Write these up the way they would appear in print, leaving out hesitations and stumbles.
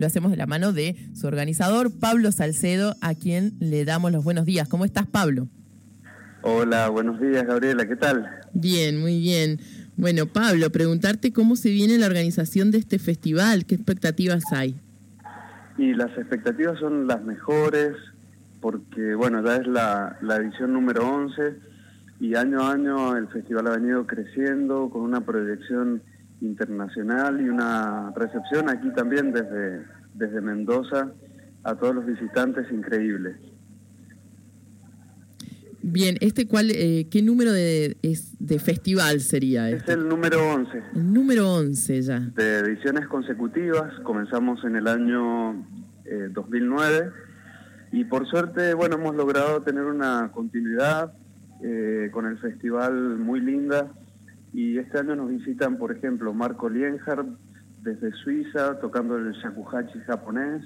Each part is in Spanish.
lo hacemos de la mano de su organizador, Pablo Salcedo, a quien le damos los buenos días. ¿Cómo estás, Pablo? Hola, buenos días, Gabriela, ¿qué tal? Bien, muy bien. Bueno, Pablo, preguntarte cómo se viene la organización de este festival, qué expectativas hay. Y las expectativas son las mejores, porque bueno, ya es la edición número 11 y año a año el festival ha venido creciendo con una proyección internacional y una recepción aquí también desde Mendoza a todos los visitantes increíble. Bien, ¿qué número de festival sería este? Es el número 11. El número 11 ya. De ediciones consecutivas, comenzamos en el año 2009 y por suerte, bueno, hemos logrado tener una continuidad con el festival muy linda y este año nos visitan, por ejemplo, Marco Lienhardt desde Suiza tocando el shakuhachi japonés,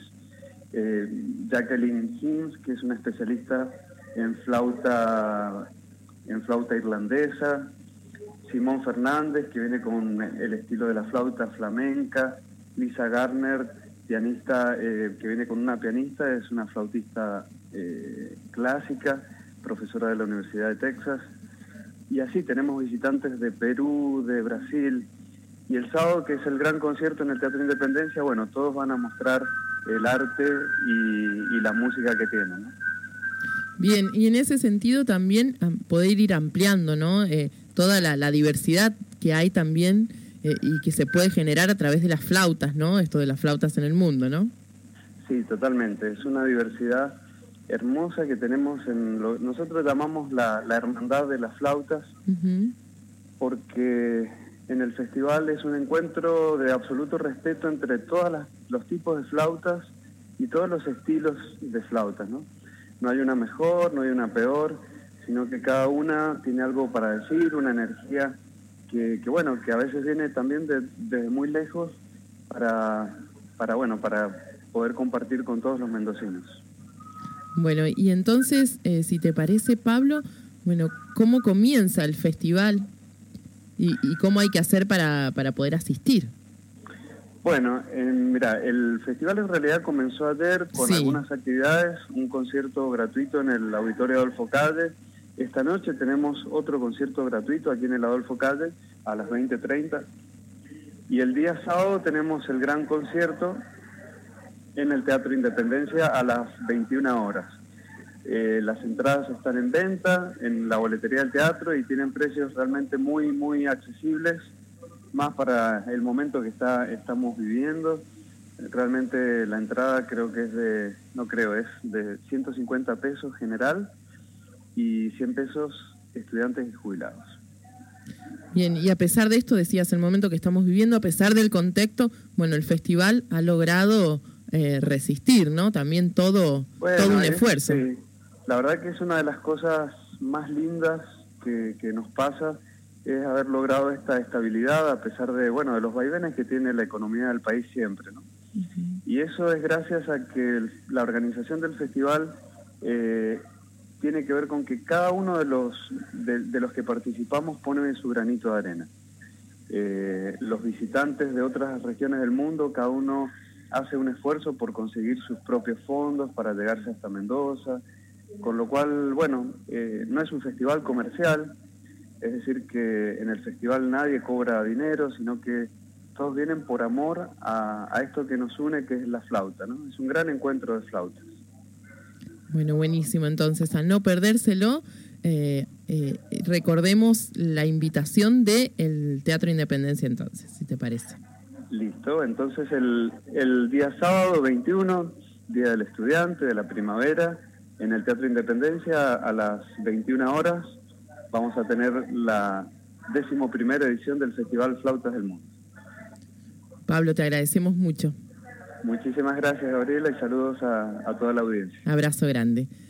Jacqueline Hinz, que es una especialista en flauta irlandesa, Simón Fernández, que viene con el estilo de la flauta flamenca, Lisa Garner, pianista, que viene con una pianista, es una flautista clásica, profesora de la Universidad de Texas, y así tenemos visitantes de Perú, de Brasil, y el sábado, que es el gran concierto en el Teatro Independencia, bueno, todos van a mostrar el arte y la música que tienen, ¿no? Bien, y en ese sentido también poder ir ampliando, ¿no? Toda la diversidad que hay también y que se puede generar a través de las flautas, ¿no? Esto de las flautas en el mundo, ¿no? Sí, totalmente. Es una diversidad hermosa que tenemos nosotros llamamos la hermandad de las flautas, porque en el festival es un encuentro de absoluto respeto entre todos los tipos de flautas y todos los estilos de flautas, ¿no? No hay una mejor, no hay una peor, sino que cada una tiene algo para decir, una energía que a veces viene también desde muy lejos para poder compartir con todos los mendocinos. Bueno, y entonces, si te parece, Pablo, bueno, ¿cómo comienza el festival y cómo hay que hacer para poder asistir? Bueno, mira, el festival en realidad comenzó ayer con algunas actividades, un concierto gratuito en el Auditorio Adolfo Calle. Esta noche tenemos otro concierto gratuito aquí en el Adolfo Calle a las 20:30. Y el día sábado tenemos el gran concierto en el Teatro Independencia a las 21 horas. Las entradas están en venta en la boletería del teatro y tienen precios realmente muy, muy accesibles, más para el momento que estamos viviendo. Realmente la entrada creo que es de 150 pesos general y 100 pesos estudiantes y jubilados. Bien, y a pesar de esto, decías, el momento que estamos viviendo, a pesar del contexto, bueno, el festival ha logrado resistir, ¿no? También todo un esfuerzo. Sí, la verdad que es una de las cosas más lindas que nos pasa, es haber logrado esta estabilidad a pesar de los vaivenes que tiene la economía del país siempre, ¿no? Y eso es gracias a que la organización del festival tiene que ver con que cada uno de los que participamos pone su granito de arena. Los visitantes de otras regiones del mundo, cada uno hace un esfuerzo por conseguir sus propios fondos para llegarse hasta Mendoza, con lo cual, no es un festival comercial. Es decir, que en el festival nadie cobra dinero, sino que todos vienen por amor a esto que nos une, que es la flauta, ¿no? Es un gran encuentro de flautas. Bueno, buenísimo. Entonces, a no perdérselo, recordemos la invitación del Teatro Independencia entonces, si te parece. Listo. Entonces, el día sábado 21, Día del Estudiante, de la primavera, en el Teatro Independencia, a las 21 horas, vamos a tener la 11ª edición del Festival Flautas del Mundo. Pablo, te agradecemos mucho. Muchísimas gracias, Gabriela, y saludos a toda la audiencia. Abrazo grande.